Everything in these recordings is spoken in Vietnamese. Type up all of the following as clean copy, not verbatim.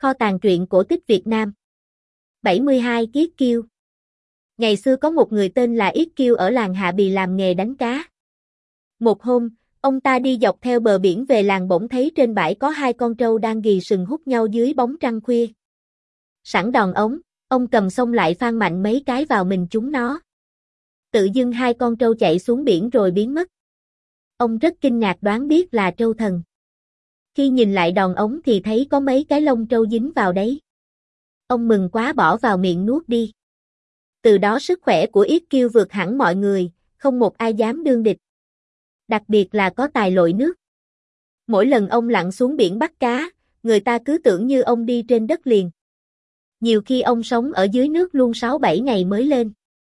Kho tàng truyện cổ tích Việt Nam. 72 Yết Kiêu. Ngày xưa có một người tên là Yết Kiêu ở làng Hạ Bì làm nghề đánh cá. Một hôm, ông ta đi dọc theo bờ biển về làng bỗng thấy trên bãi có hai con trâu đang ghì sừng hút nhau dưới bóng trăng khuya. Sẵn đòn ống, ông cầm xông lại phang mạnh mấy cái vào mình chúng nó. Tự dưng hai con trâu chạy xuống biển rồi biến mất. Ông rất kinh ngạc đoán biết là trâu thần. Khi nhìn lại đòn ống thì thấy có mấy cái lông trâu dính vào đấy. Ông mừng quá bỏ vào miệng nuốt đi. Từ đó sức khỏe của Yết Kiêu vượt hẳn mọi người, không một ai dám đương địch. Đặc biệt là có tài lội nước. Mỗi lần ông lặn xuống biển bắt cá, người ta cứ tưởng như ông đi trên đất liền. Nhiều khi ông sống ở dưới nước luôn 6-7 ngày mới lên.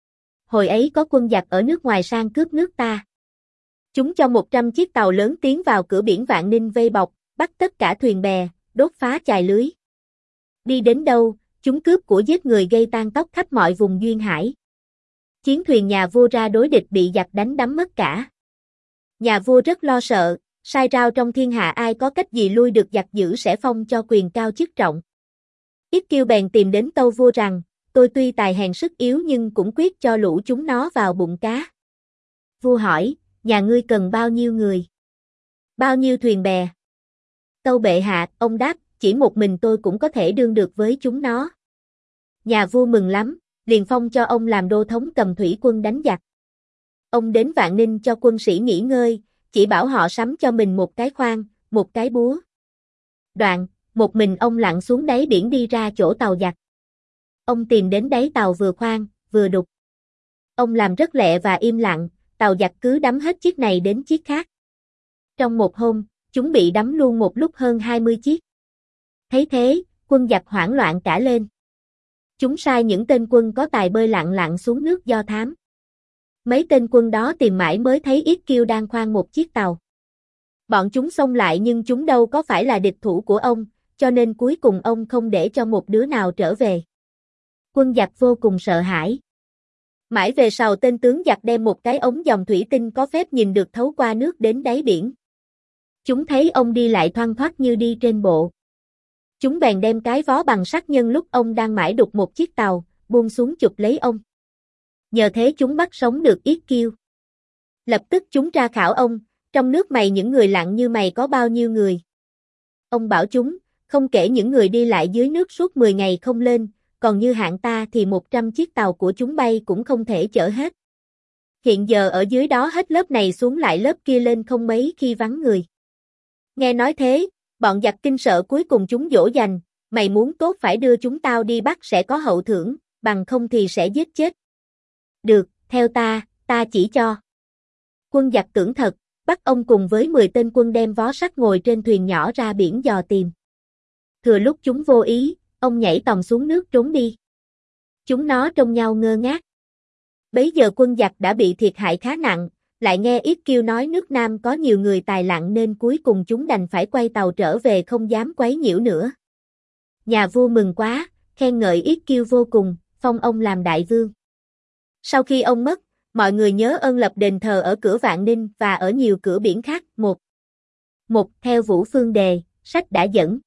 Hồi ấy có quân giặc ở nước ngoài sang cướp nước ta. Chúng cho 100 chiếc tàu lớn tiến vào cửa biển Vạn Ninh vây bọc, bắt tất cả thuyền bè, đốt phá chài lưới. Đi đến đâu, chúng cướp của giết người gây tang tóc khắp mọi vùng duyên hải. Chiến thuyền nhà vua ra đối địch bị giặc đánh đắm mất cả. Nhà vua rất lo sợ, sai rao trong thiên hạ ai có cách gì lui được giặc dữ sẽ phong cho quyền cao chức trọng. Yết Kiêu bèn tìm đến tâu vua rằng, tôi tuy tài hèn sức yếu nhưng cũng quyết cho lũ chúng nó vào bụng cá. Vua hỏi, nhà ngươi cần bao nhiêu người? Bao nhiêu thuyền bè? Tâu bệ hạ, ông đáp, chỉ một mình tôi cũng có thể đương được với chúng nó. Nhà vua mừng lắm, liền phong cho ông làm đô thống cầm thủy quân đánh giặc. Ông đến Vạn Ninh cho quân sĩ nghỉ ngơi, chỉ bảo họ sắm cho mình một cái khoan, một cái búa. Đoạn, một mình ông lặn xuống đáy biển đi ra chỗ tàu giặc. Ông tìm đến đáy tàu vừa khoan, vừa đục. Ông làm rất lẹ và im lặng, tàu giặc cứ đắm hết chiếc này đến chiếc khác. Trong một hôm, chúng bị đắm luôn một lúc hơn 20 chiếc. Thấy thế, quân giặc hoảng loạn cả lên. Chúng sai những tên quân có tài bơi lặn xuống nước do thám. Mấy tên quân đó tìm mãi mới thấy Yết Kiêu đang khoan một chiếc tàu. Bọn chúng xông lại nhưng chúng đâu có phải là địch thủ của ông, cho nên cuối cùng ông không để cho một đứa nào trở về. Quân giặc vô cùng sợ hãi. Mãi về sau tên tướng giặc đem một cái ống dòng thủy tinh có phép nhìn được thấu qua nước đến đáy biển. Chúng thấy ông đi lại thoăn thoắt như đi trên bộ. Chúng bèn đem cái vó bằng sắt nhân lúc ông đang mãi đục một chiếc tàu, buông xuống chụp lấy ông. Nhờ thế chúng bắt sống được Yết Kiêu. Lập tức chúng tra khảo ông, trong nước mày những người lặn như mày có bao nhiêu người? Ông bảo chúng, không kể những người đi lại dưới nước suốt 10 ngày không lên, còn như hạng ta thì 100 chiếc tàu của chúng bay cũng không thể chở hết. Hiện giờ ở dưới đó hết lớp này xuống lại lớp kia lên không mấy khi vắng người. Nghe nói thế, bọn giặc kinh sợ cuối cùng chúng dỗ dành, mày muốn tốt phải đưa chúng tao đi bắt sẽ có hậu thưởng, bằng không thì sẽ giết chết. Được, theo ta chỉ cho. Quân giặc tưởng thật, bắt ông cùng với 10 tên quân đem vó sắt ngồi trên thuyền nhỏ ra biển dò tìm. Thừa lúc chúng vô ý, ông nhảy tòng xuống nước trốn đi. Chúng nó trông nhau ngơ ngác. Bấy giờ quân giặc đã bị thiệt hại khá nặng, lại nghe Yết Kiêu nói nước Nam có nhiều người tài lặn nên cuối cùng chúng đành phải quay tàu trở về không dám quấy nhiễu nữa. Nhà vua mừng quá, khen ngợi Yết Kiêu vô cùng, phong ông làm đại vương. Sau khi ông mất, mọi người nhớ ơn lập đền thờ ở cửa Vạn Ninh và ở nhiều cửa biển khác. Một theo Vũ Phương Đề, sách đã dẫn.